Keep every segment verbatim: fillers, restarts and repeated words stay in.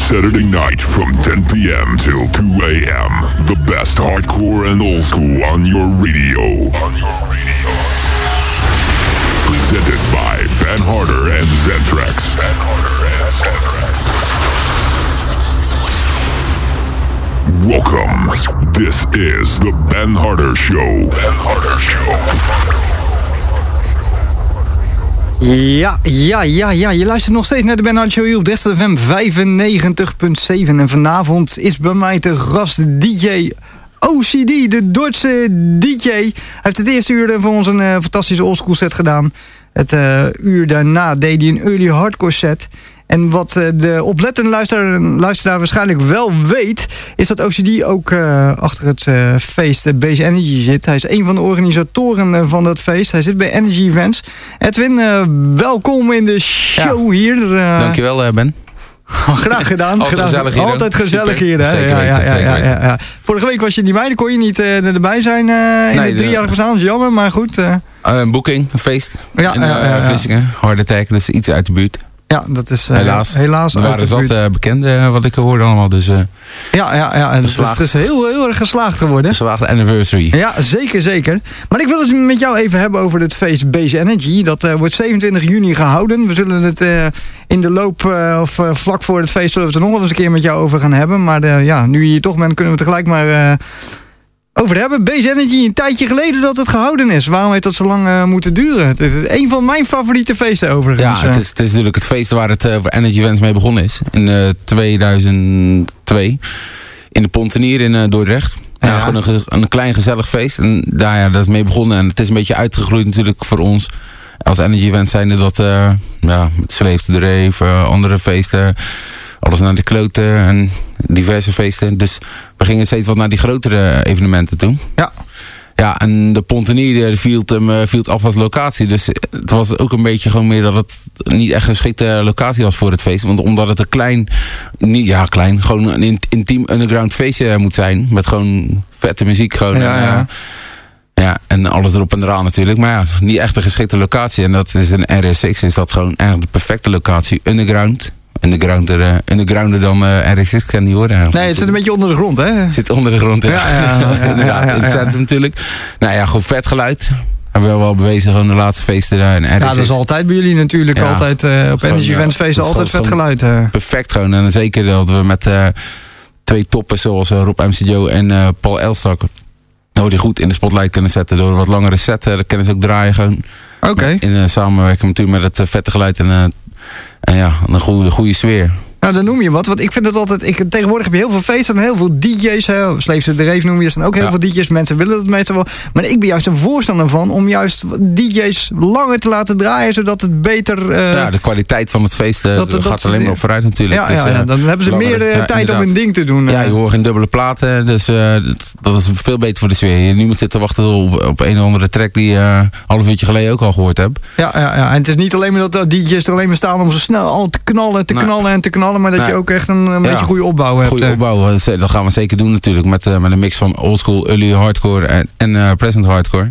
Saturday night from ten p.m. till two a.m. The best hardcore and old school on your radio. On your radio. Presented by Ben Harder and Zentrax. Ben Harder and Zentrax. Welcome. This is the Ben Harder Show. Ben Harder Show. Ja, ja, ja, ja. Je luistert nog steeds naar de Ben Harder Show hier op Dresden F M vijfennegentig punt zeven. En vanavond is bij mij te gast D J O C D, de Duitse D J. Hij heeft het eerste uur voor ons een uh, fantastische oldschool set gedaan. Het uh, uur daarna deed hij een early hardcore set. En wat uh, de oplettende luisteraar, luisteraar waarschijnlijk wel weet, is dat O C D ook uh, achter het uh, feest uh, Base Energy zit. Hij is een van de organisatoren uh, van dat feest. Hij zit bij Energy Events. Edwin, uh, welkom in de show ja. hier. Uh, Dankjewel, uh, Ben. Oh, graag gedaan. Altijd gedaan. gezellig hier. Altijd gezellig Super. hier. Hè? Zeker ja, weten, ja, ja, zeker ja, ja, ja. Vorige week was je niet bij, dan kon je niet uh, erbij zijn uh, in nee, het driejarig bestaan. Dat is jammer, maar goed. Uh. Uh, een boeking, een feest. Ja, in uh, ja, ja, ja. Vlissingen, Hard Attack, dus iets uit de buurt. Ja, dat is uh, helaas. helaas er waren zat uh, bekend uh, wat ik hoorde allemaal. Dus, uh, ja, ja, ja. En het, is, het is heel, heel erg geslaagd geworden. Geslaagde anniversary. Ja, zeker, zeker. Maar ik wil het met jou even hebben over het feest Base Energy. Dat uh, wordt zevenentwintig juni gehouden. We zullen het uh, in de loop, uh, of uh, vlak voor het feest, zullen we het er nog wel eens een keer met jou over gaan hebben. Maar uh, ja, nu je hier toch bent, kunnen we het tegelijk maar uh, over hebben. Base Energy, een tijdje geleden dat het gehouden is. Waarom heeft dat zo lang uh, moeten duren? Het is een van mijn favoriete feesten overigens. Ja, het is, het is natuurlijk het feest waar het uh, voor Energy Events mee begonnen is. In uh, tweeduizend twee. In de Pontenier in uh, Dordrecht. Ja, ja. Gewoon een, een klein gezellig feest. En daar ja, dat is mee begonnen. En het is een beetje uitgegroeid natuurlijk voor ons. Als Energy Events zijnde dat uh, ja, met Slave to the Rave, uh, andere feesten. Alles naar de kloten en diverse feesten. Dus we gingen steeds wat naar die grotere evenementen toe. Ja. Ja, en de Pontenier viel, hem, viel af als locatie. Dus het was ook een beetje gewoon meer dat het niet echt een geschikte locatie was voor het feest. Want omdat het een klein, niet ja klein, gewoon een intiem underground feestje moet zijn. Met gewoon vette muziek gewoon. Ja, en, ja. Ja, en alles erop en eraan natuurlijk. Maar ja, niet echt een geschikte locatie. En dat is een R S X, is dat gewoon eigenlijk de perfecte locatie. Underground. Undergrounder, uh, undergrounder dan uh, R X X kan niet worden. Nee, het zit een beetje onder de grond, hè? Het zit onder de grond, ja. Ja, ja, ja, ja, Inderdaad, ja, ja, in het centrum natuurlijk. Nou ja, gewoon vet geluid. Hebben we wel bewezen, gewoon de laatste feesten daar in R X X. Ja, dat is altijd bij jullie natuurlijk. Ja, altijd uh, op Energy ja, Events feesten altijd vet geluid. Uh. Perfect gewoon. En zeker dat we met uh, twee toppers zoals uh, Rob M C Joe en uh, Paul Elstak nou die goed in de spotlight kunnen zetten. Door een wat langere set, uh, dan kunnen ze ook draaien gewoon. Oké. Okay. In uh, samenwerking natuurlijk met het uh, vette geluid en, uh, en ja, een goede, goede sfeer. Nou, dan noem je wat. Want ik vind het altijd... Ik, tegenwoordig heb je heel veel feesten en heel veel D J's. Slave to the Rave noem je. Er zijn ook heel ja. veel D J's. Mensen willen dat meestal wel. Maar ik ben juist een voorstander van om juist D J's langer te laten draaien. Zodat het beter... Uh, ja, de kwaliteit van het feest uh, dat, dat, gaat dat alleen maar op vooruit natuurlijk. Ja, dus, ja, ja, dan hebben ze langer, meer uh, ja, tijd inderdaad. Om hun ding te doen. Uh. Ja, je hoort geen dubbele platen. Dus uh, dat is veel beter voor de sfeer. Niemand zit te wachten op, op een of andere track die je uh, een half uurtje geleden ook al gehoord hebt. Ja, ja, ja. En het is niet alleen maar dat D J's er alleen maar staan om zo snel al te knallen, te nee. knallen en te knallen. Maar dat nee. je ook echt een een beetje ja, goede opbouw hebt. Goede opbouw, dat gaan we zeker doen natuurlijk. Met, uh, met een mix van oldschool, early hardcore en, en uh, present hardcore.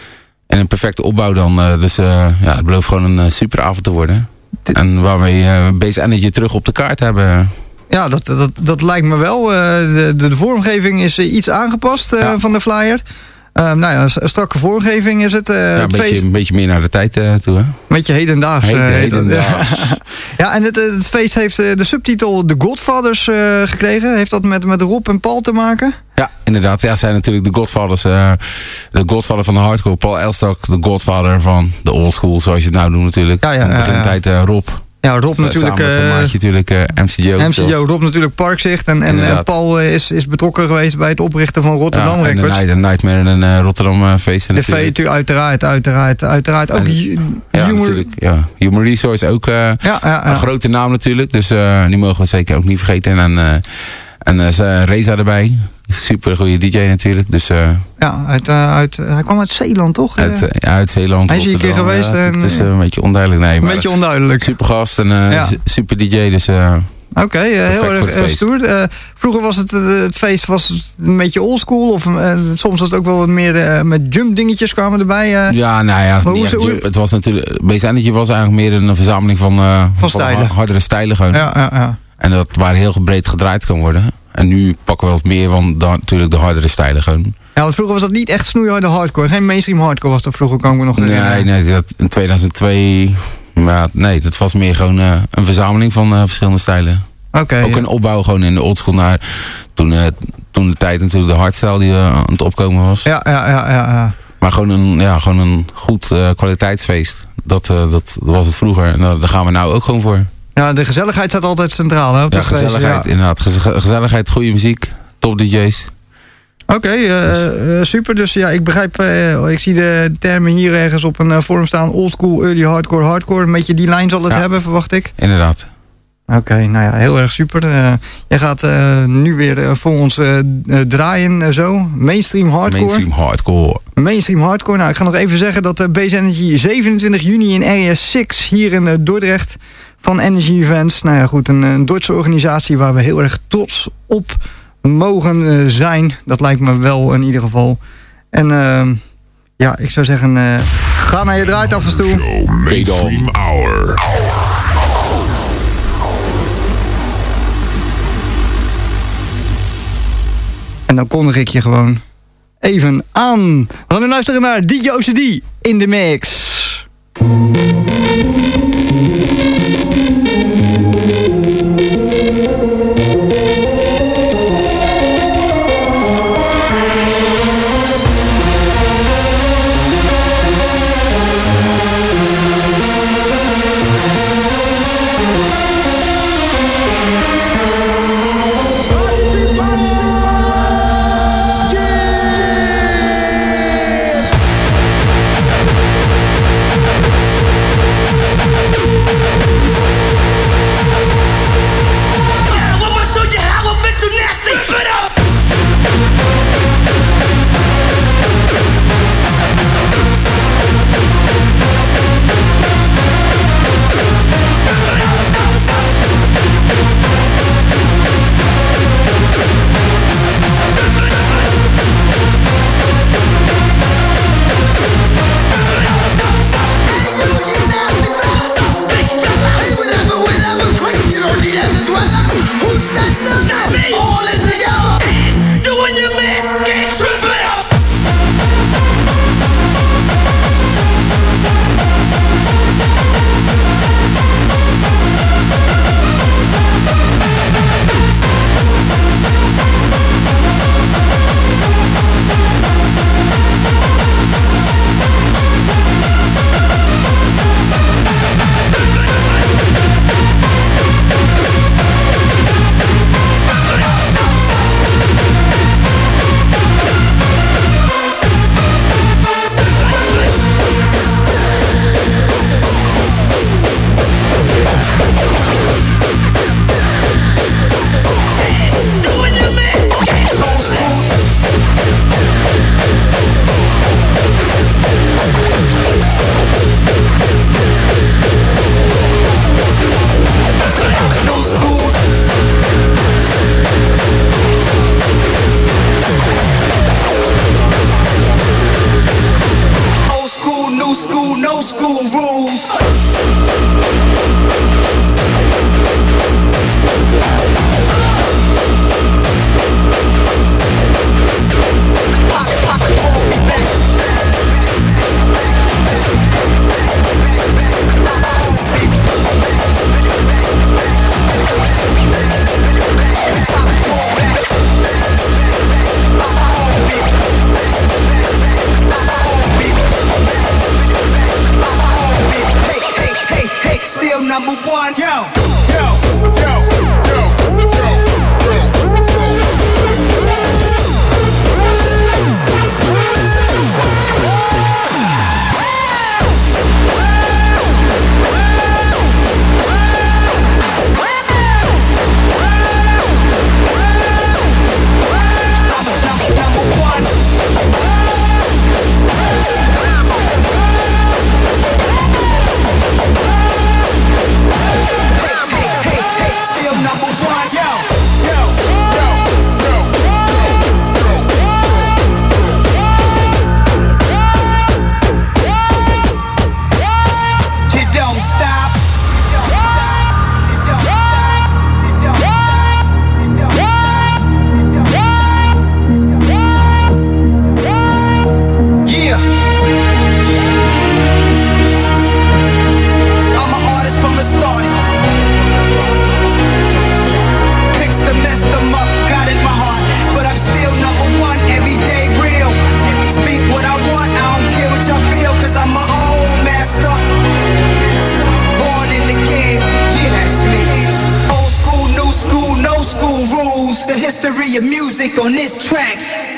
En een perfecte opbouw dan. Uh, dus uh, ja, het belooft gewoon een uh, super avond te worden. De, en waarmee uh, Base Energy terug op de kaart hebben. Ja, dat, dat, dat lijkt me wel. Uh, de, de, de vormgeving is uh, iets aangepast uh, ja. van de flyer. Uh, nou ja, een strakke vormgeving is het. Uh, ja, een, het beetje, een beetje meer naar de tijd uh, toe, hè? Een beetje hedendaags. Heden, uh, hedendaags. Ja, en het, het feest heeft uh, de subtitel The Godfathers uh, gekregen. Heeft dat met, met Rob en Paul te maken? Ja, inderdaad. Ja, zijn natuurlijk de Godfathers. Uh, de Godfather van de hardcore. Paul Elstak, de Godfather van de old school, zoals je het nou doet natuurlijk. Ja, ja, in de begintijd uh, Rob. Ja, Rob Z natuurlijk... Samen met zijn maatje natuurlijk, uh, M C Joe. M C Joe, Rob natuurlijk Parkzicht. En, en, en Paul uh, is, is betrokken geweest bij het oprichten van Rotterdam ja, en Records. En de Nightmare en uh, Rotterdam uh, feesten de natuurlijk. De uiteraard, uiteraard, uiteraard. Ook en, ja, humor... natuurlijk. Ja. Human Resource ook uh, ja, ja, ja. een grote naam natuurlijk. Dus uh, die mogen we zeker ook niet vergeten. En, uh, en uh, Reza erbij. Super goede D J natuurlijk. Dus, uh, ja, uit, uh, uit, hij kwam uit Zeeland, toch? Uit, uh, ja, uit Zeeland. Hij is hier een keer geweest. Ja, en, het is uh, een beetje onduidelijk. Nee, een beetje onduidelijk. Super gast en uh, ja. super D J. Dus, uh, Oké, okay, uh, heel erg uh, stoer. Uh, vroeger was het, uh, het feest was een beetje oldschool. Of uh, soms was het ook wel wat meer uh, met jump dingetjes kwamen erbij. Uh. Ja, nou ja, niet echt jump. Het was natuurlijk, Base Energy was eigenlijk meer een verzameling van, uh, van, van stijlen. hardere stijlen gewoon. Ja, ja, ja. En dat waar heel breed gedraaid kan worden. En nu pakken we wat meer, want dan natuurlijk de hardere stijlen gewoon. Ja, want vroeger was dat niet echt snoeiharde hardcore. Geen mainstream hardcore was dat vroeger, kan ik me nog herinneren. Nee, nee dat in tweeduizend twee... Maar nee, dat was meer gewoon uh, een verzameling van uh, verschillende stijlen. Okay, Ook ja. een opbouw gewoon in de oldschool naar... Toen, uh, toen de tijd natuurlijk de hardstyle die uh, aan het opkomen was. Ja, ja, ja, ja, ja. Maar gewoon een, ja, gewoon een goed uh, kwaliteitsfeest. Dat, uh, dat was het vroeger. En uh, daar gaan we nou ook gewoon voor. Ja, de gezelligheid staat altijd centraal. Hè, op ja, gezelligheid, ja. inderdaad. Gez- gezelligheid, goede muziek, top D J's. Oké, okay, uh, dus. uh, super. Dus ja, ik begrijp, uh, ik zie de termen hier ergens op een uh, vorm staan. Oldschool, early hardcore, hardcore. Een beetje die lijn zal het ja. hebben, verwacht ik. Inderdaad. Oké, okay, nou ja, heel erg super. Uh, jij gaat uh, nu weer uh, voor ons uh, uh, draaien, uh, zo. Mainstream hardcore. Mainstream hardcore. Mainstream hardcore. Nou, ik ga nog even zeggen dat uh, Base Energy zevenentwintig juni in Area zes hier in uh, Dordrecht van Energy Events. Nou ja, goed, een, een Duitse organisatie waar we heel erg trots op mogen uh, zijn. Dat lijkt me wel in ieder geval. En uh, ja, ik zou zeggen, uh, ga naar je draaitafels toe. Show Mainstream Hour. En dan kondig ik je gewoon even aan. We gaan nu luisteren naar D J O C D in de mix. music on this track.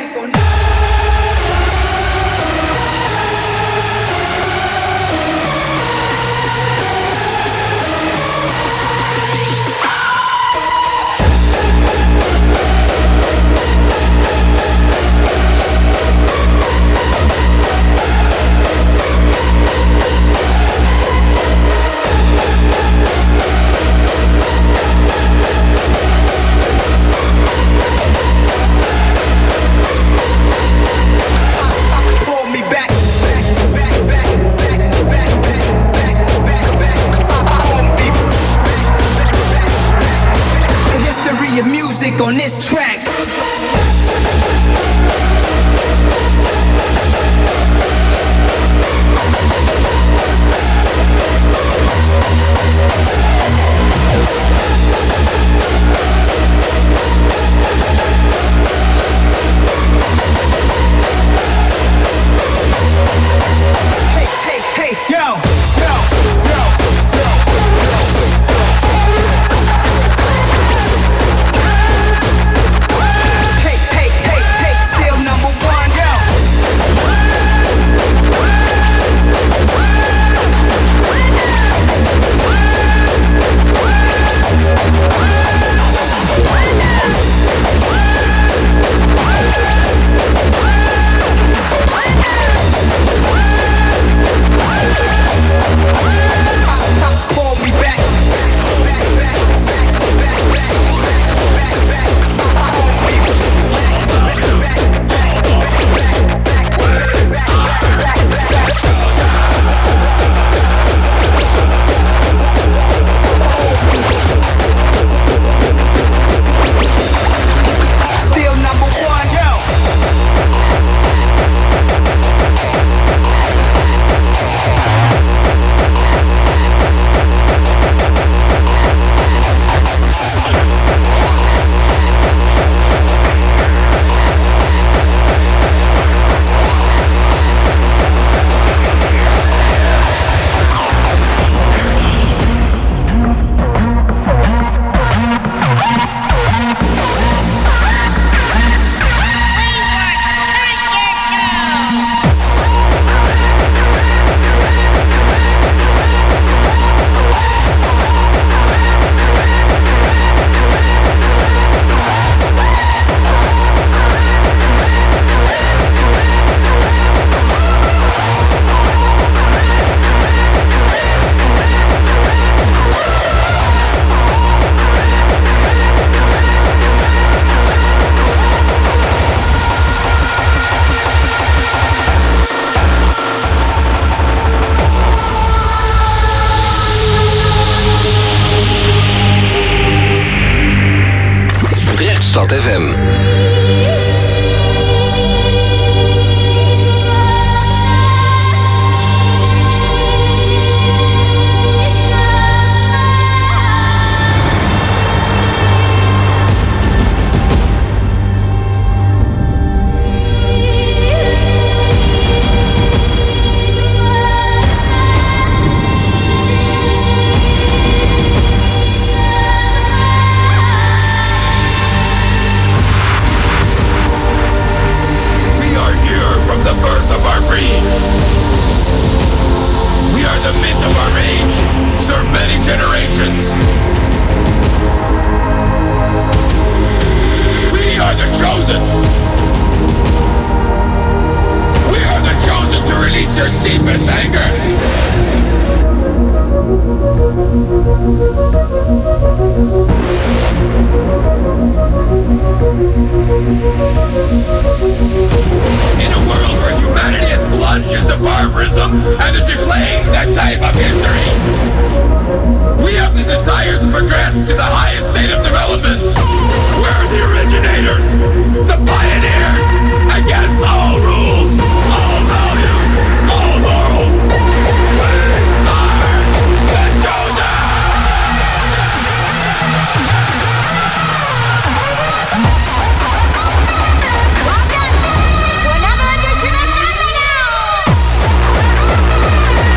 Your music on this track. Hey, hey, hey, yo, yo, yo, yo, Hey, hey, hey, hey, still number one, yo. Pull me back. Still number one, yo. Stad F M. Welcome to another edition of Thunderdome!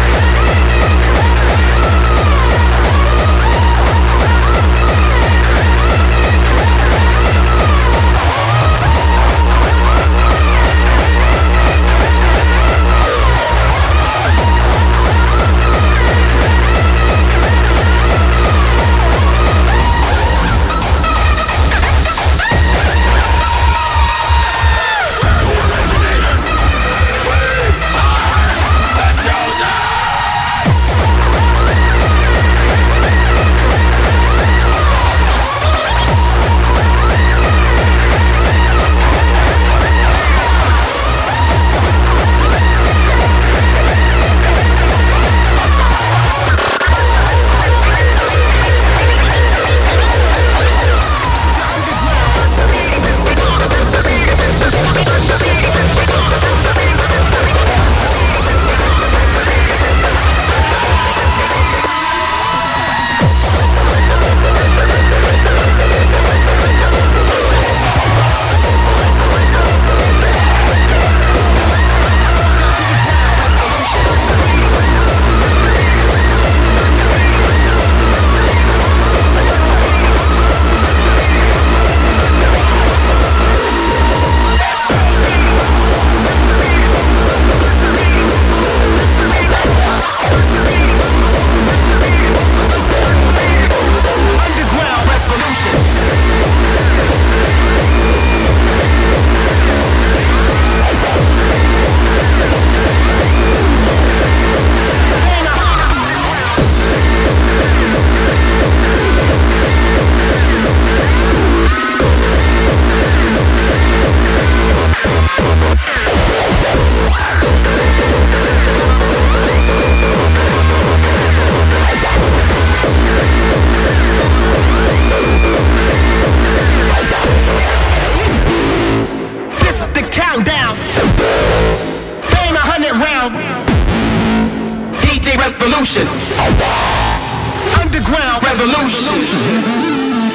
revolution.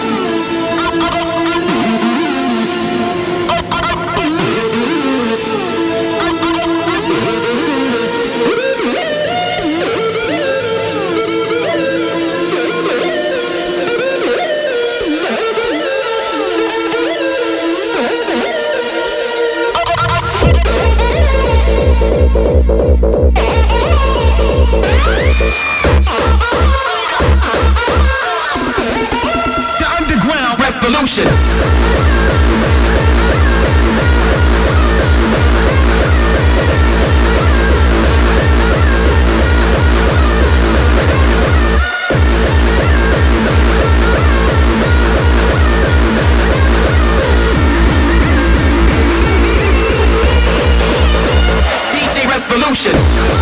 The underground revolution. D J Revolution.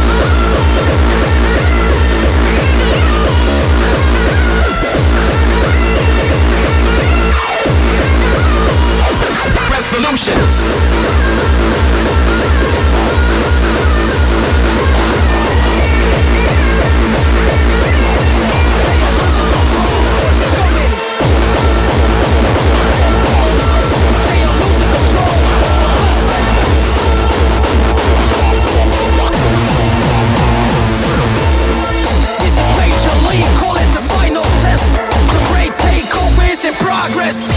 Revolution. This is Major League, call it the final test. The great takeover is in progress.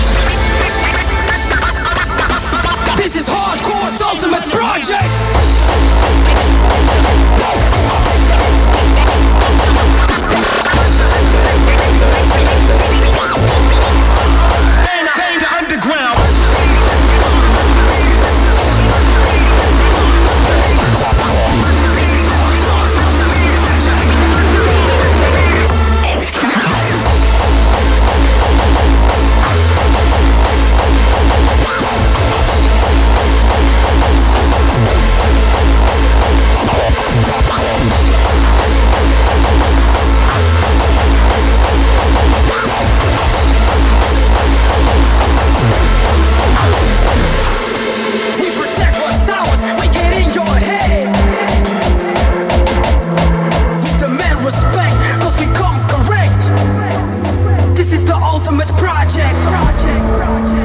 This is hardcore's ultimate project. Bang the underground. We protect what's ours, we get in your head. We demand respect, cause we come correct. This is the ultimate project. Project, project,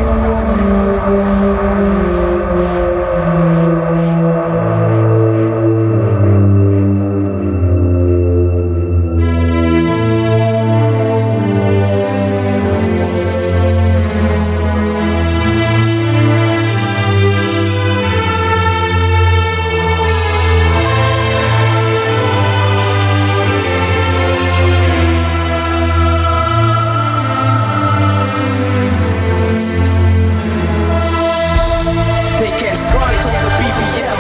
They can't front on the B P M.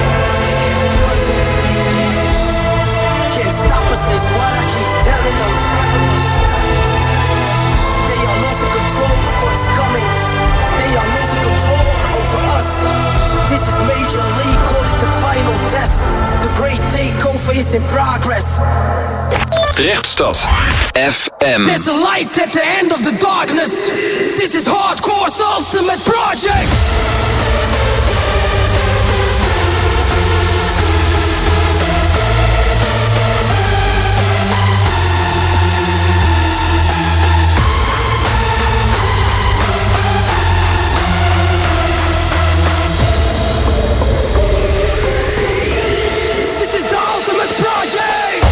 Can't stop us is what I keep telling them. They are losing control of what's coming. They are losing control over us. This is Major League, call it the final test. The great takeover is in progress. Drechtstad F M. There's a light at the end of the darkness. This is hardcore's ultimate project. This is the ultimate project.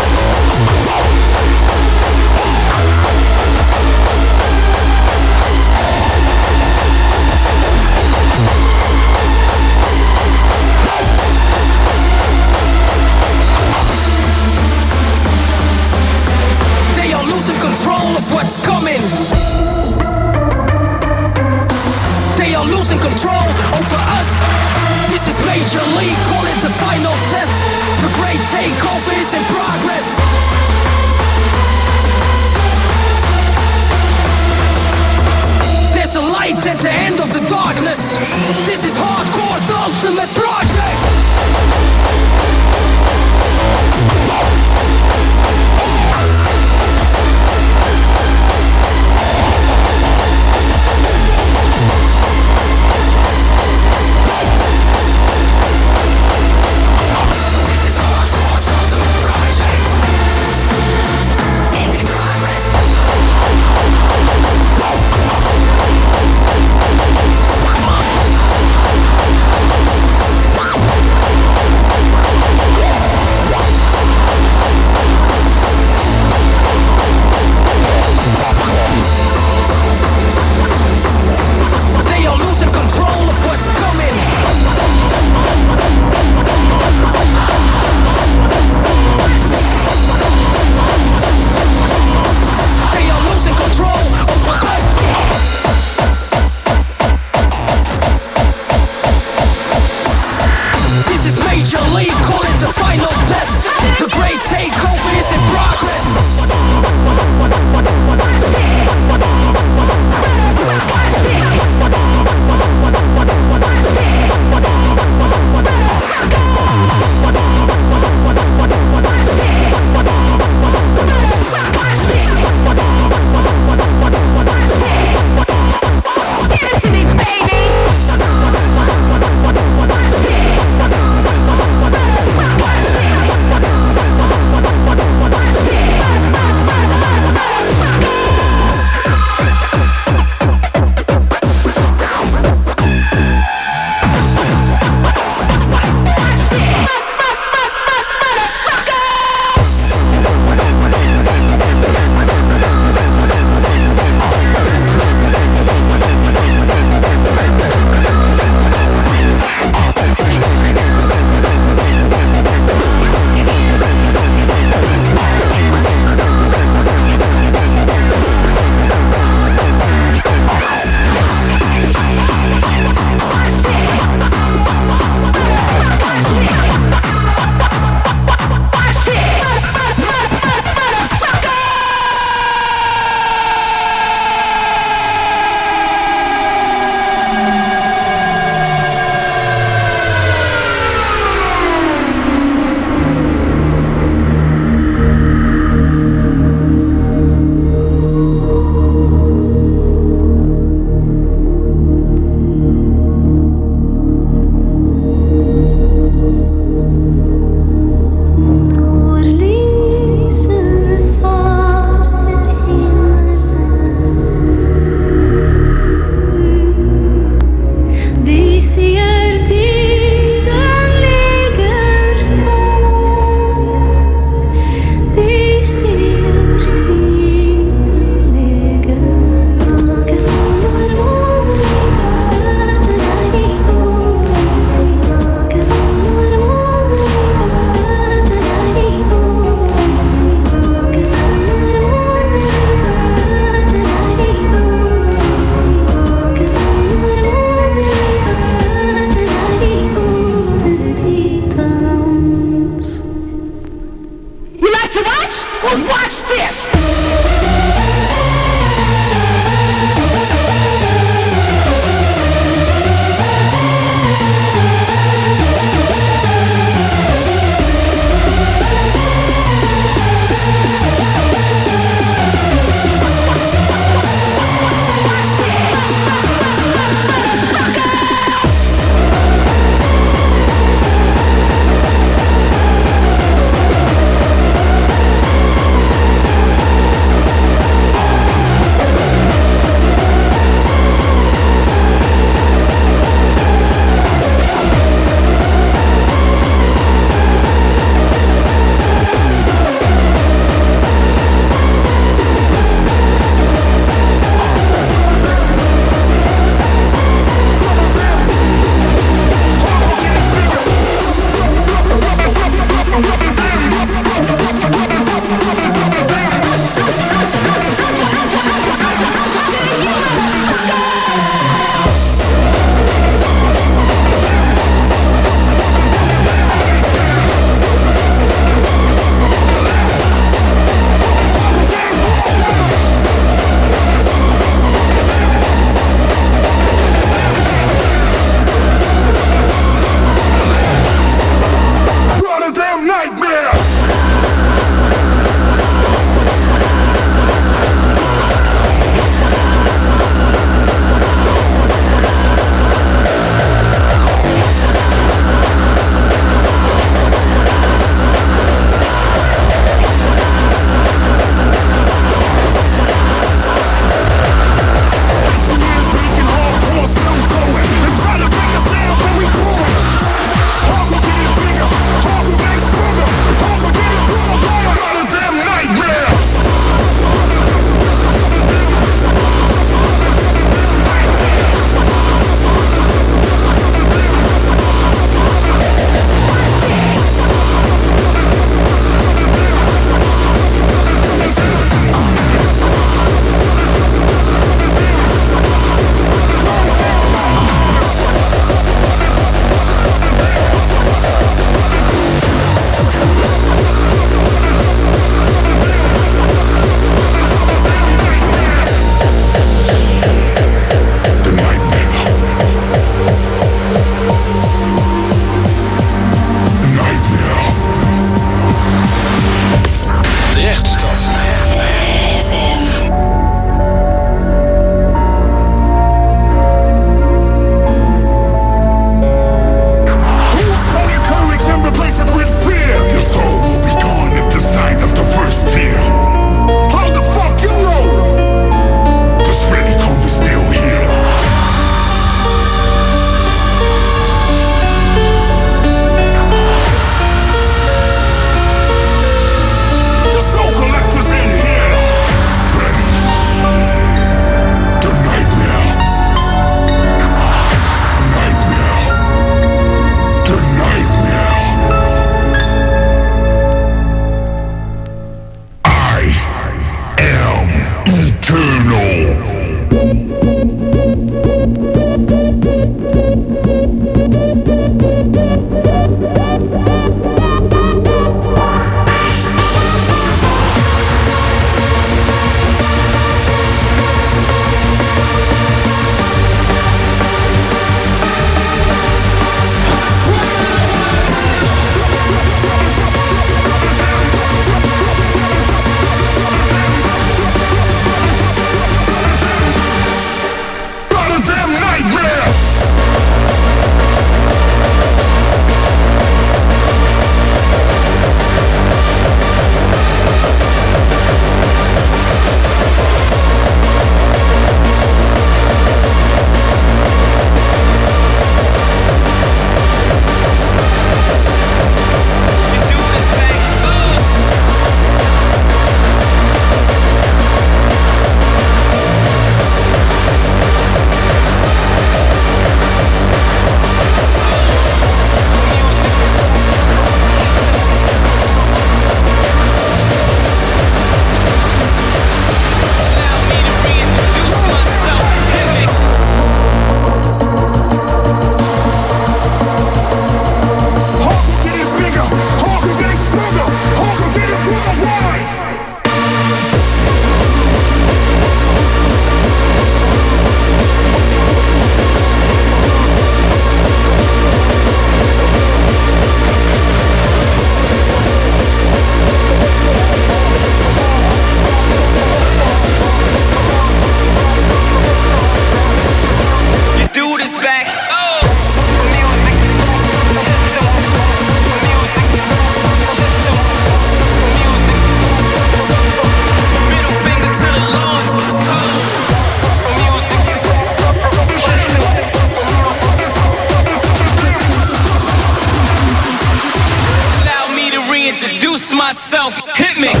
myself, hit me.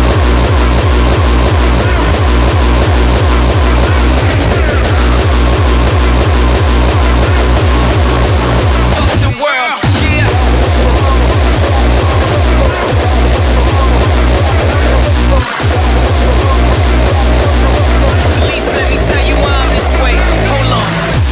Fuck the world, yeah. At least let me tell you why I'm this way. Hold on.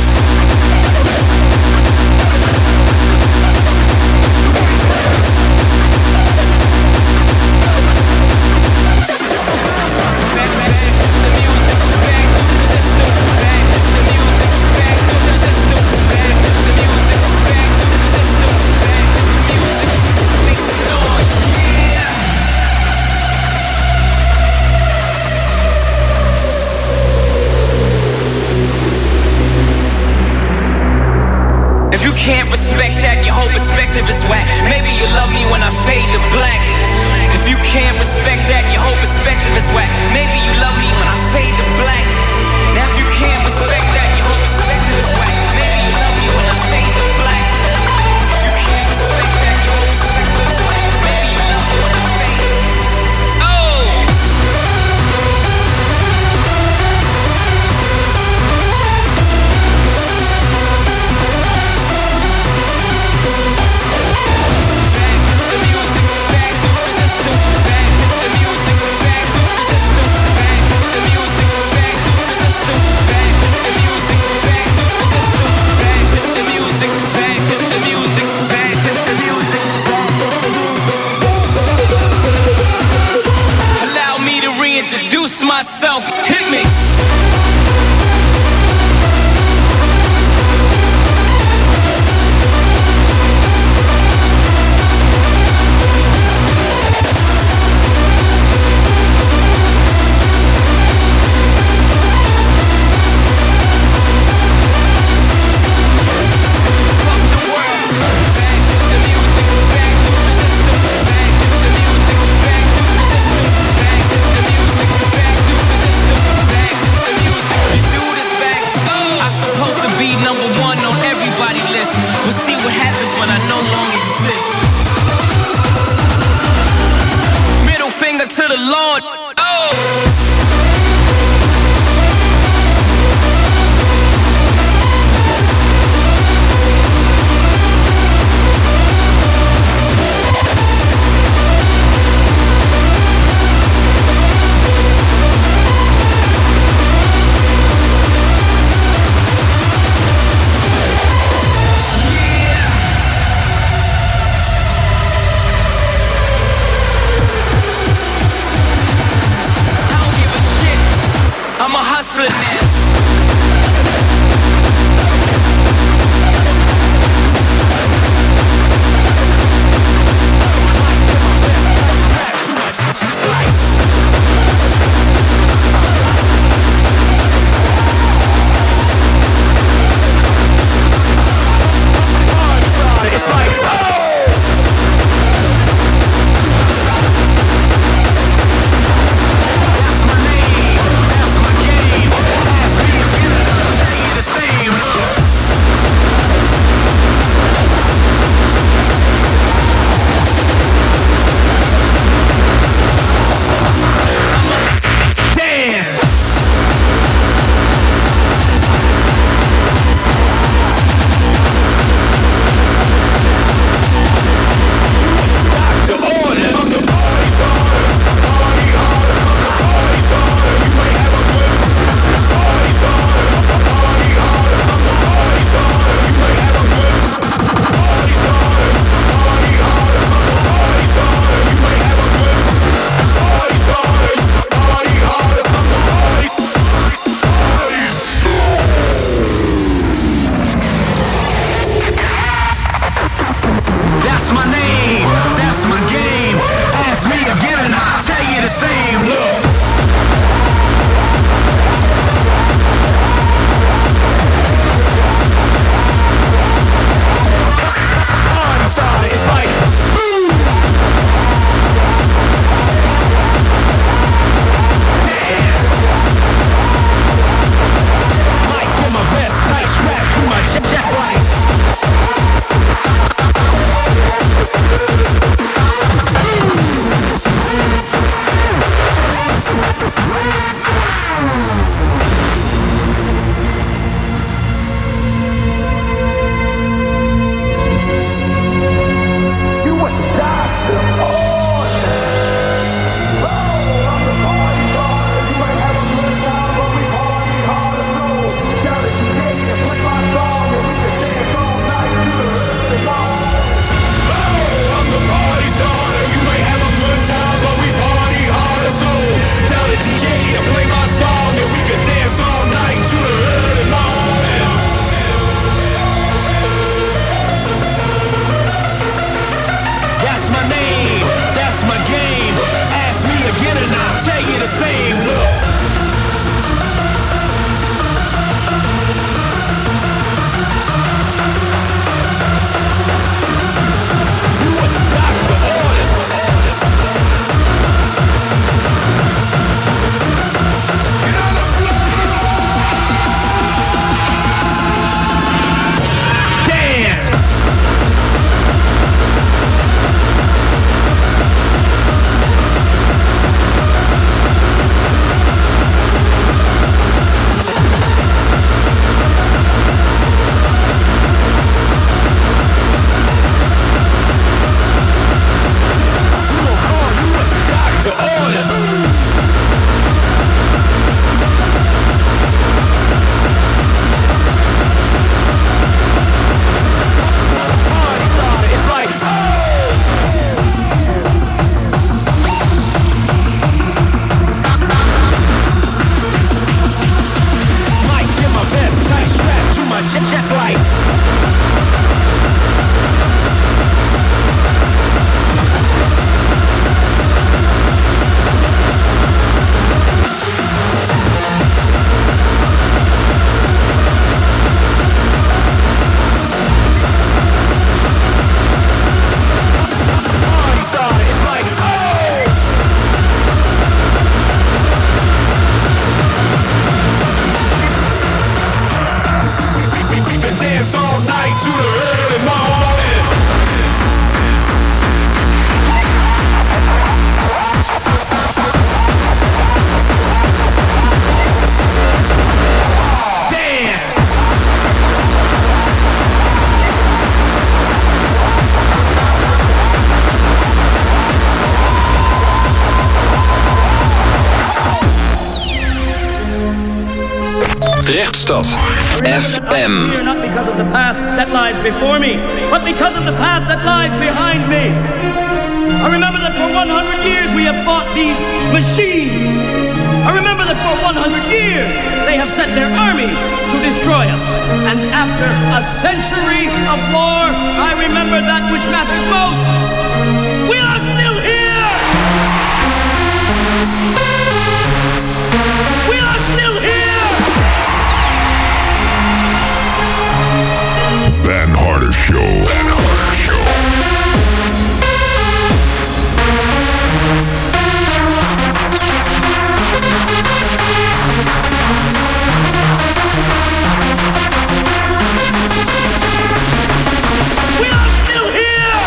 Can't respect that, your whole perspective is whack. Maybe you love me when I fade to black. If you can't respect that, your whole perspective is whack. Maybe you love me when I fade to black. Now if you can't respect that, your whole perspective is whack. Maybe you love me when I fade to black. If you can't respect that, your whole perspective is whack. Maybe you love me when I fade. Oh! Allow me to reintroduce myself. Hit me. To the Lord, oh! I'm a hustler now. It's like, oh! That's my name, that's my game, that's Drechtstad F M. Not because of the path that lies before me, but because of the path that lies behind me. I remember that for one hundred years we have fought these machines. I remember that for one hundred years they have sent their armies to destroy us. And after a century of war, I remember that which matters most. We are still here! We are still here! Van Harder Show. Van Harder Show. We are still here!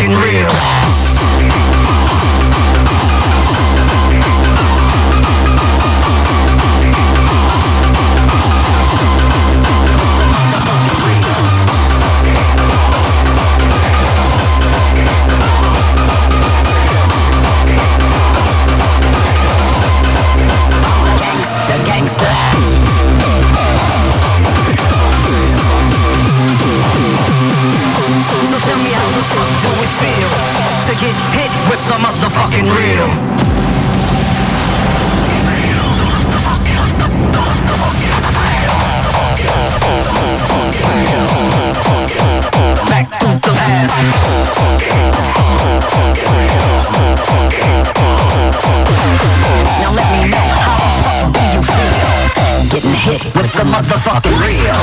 motherfucking real. Get hit with the motherfucking real. Back to the past. Now let me know how the fuck do you feel? Getting hit with the motherfucking real.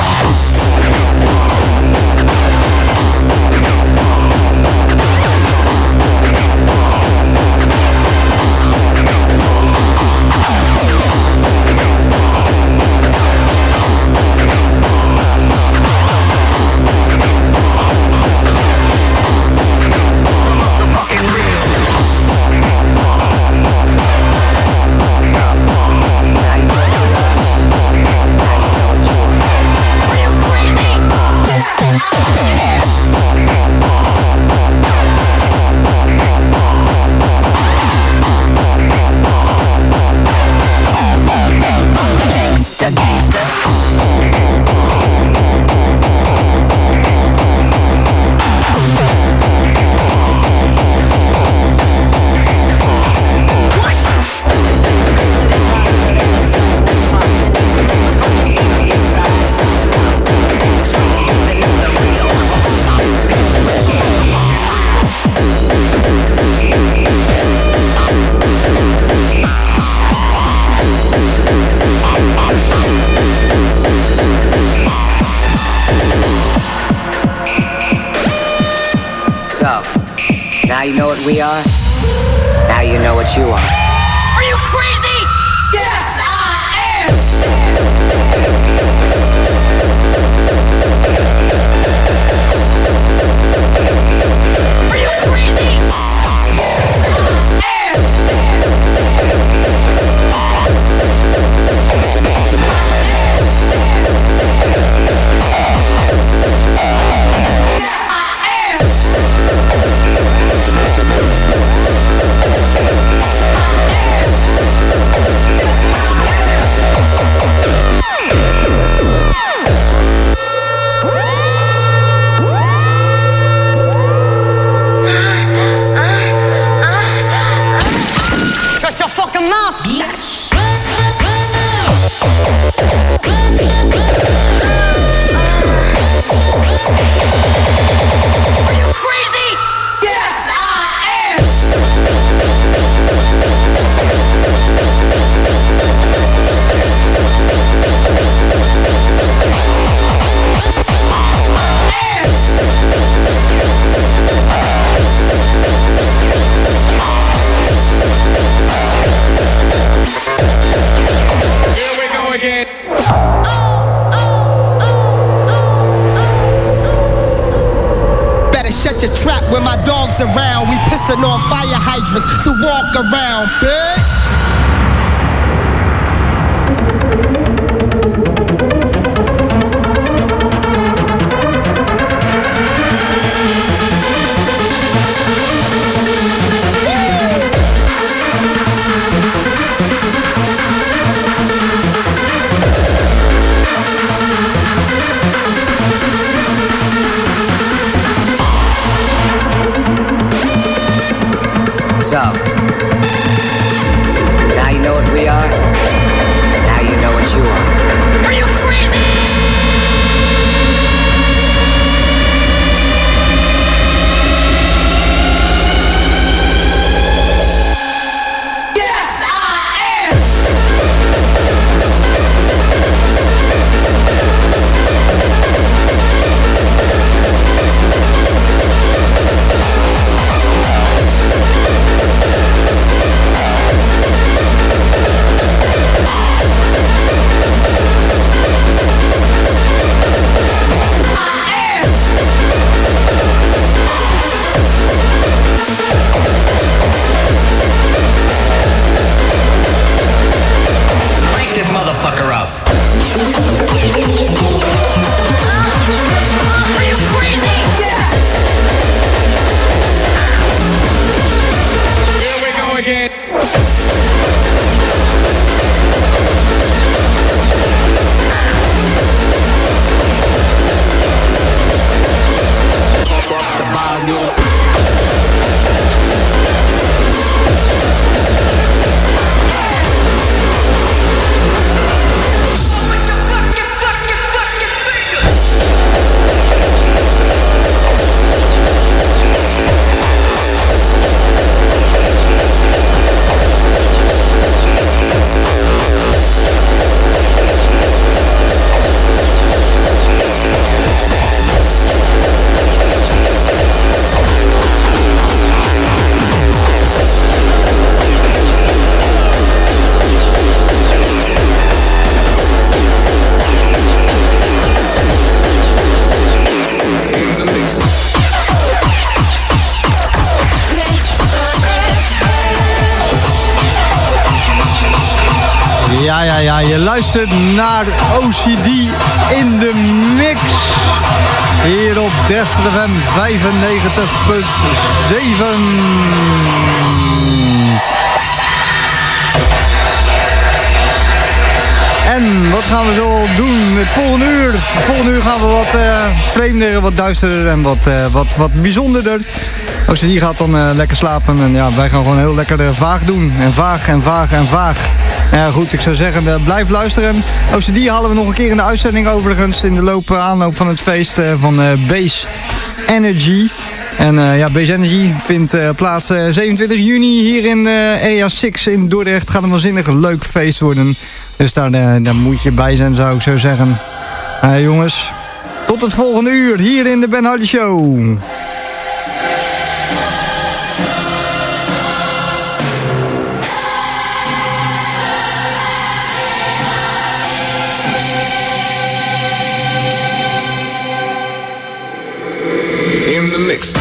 Now you know what we are. Now you know what you are. Are you crazy? Yes, I am. Are you crazy? Yes, I am. Shut your fucking mouth, bitch! Are you crazy? Yes, I am! Here we go again. Better shut your trap when my dog's around. We pissing on fire hydrants, so walk around, bitch. So ja, je luistert naar O C D in de mix. Hier op Destiny F M vijfennegentig punt zeven. En wat gaan we zo doen het volgende uur? Het volgende uur gaan we wat uh, vreemder, wat duisterder en wat, uh, wat, wat bijzonderder. O C D gaat dan uh, lekker slapen en ja, wij gaan gewoon heel lekker uh, vaag doen. En vaag en vaag en vaag. Ja goed, ik zou zeggen, uh, blijf luisteren. O C D halen we nog een keer in de uitzending overigens in de loop, aanloop van het feest uh, van uh, Base Energy. En uh, ja, Base Energy vindt uh, plaats uh, zevenentwintig juni hier in uh, Area zes in Dordrecht. Gaat een waanzinnig leuk feest worden. Dus daar, uh, daar moet je bij zijn, zou ik zo zeggen. Uh, jongens, tot het volgende uur hier in de Ben Hardy Show. In the mix.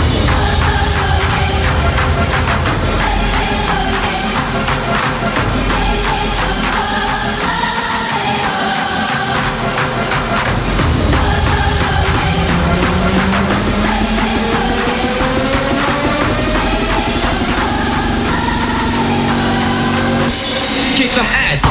Kick some ass.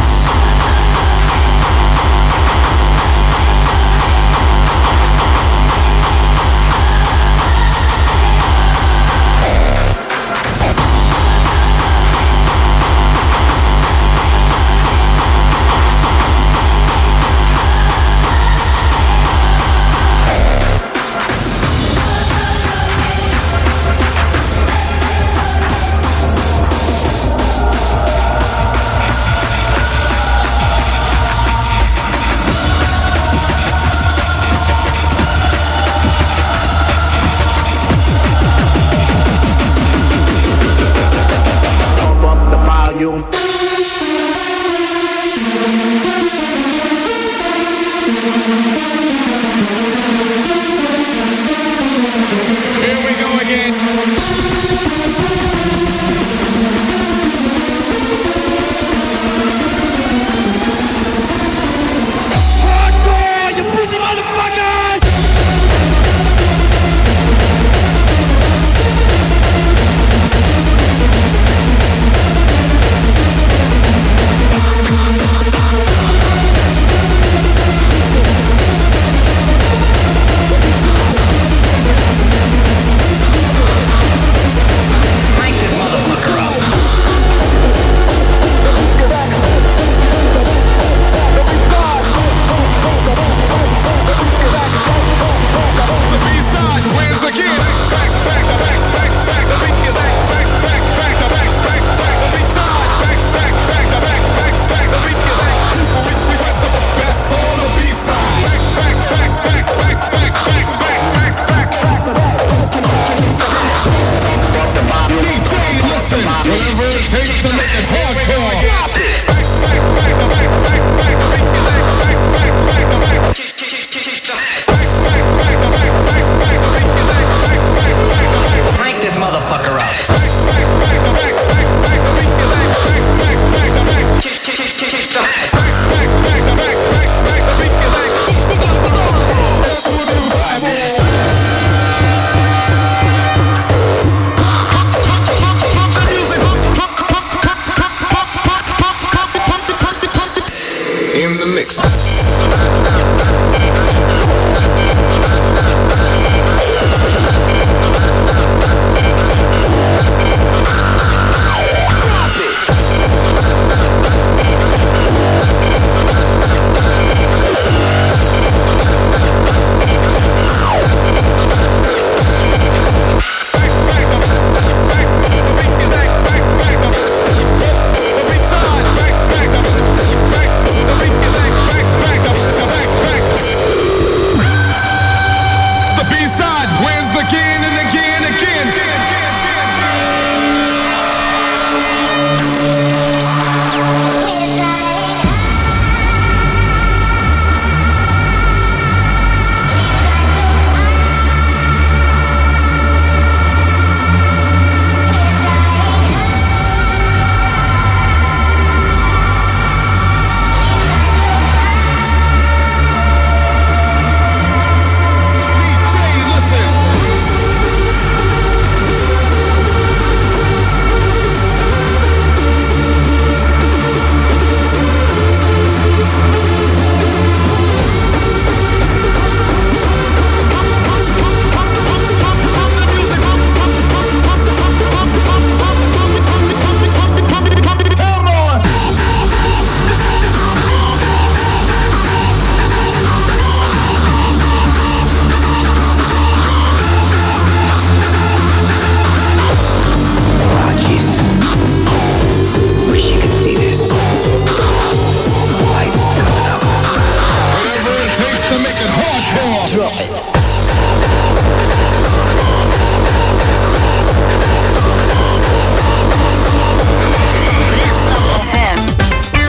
puppet.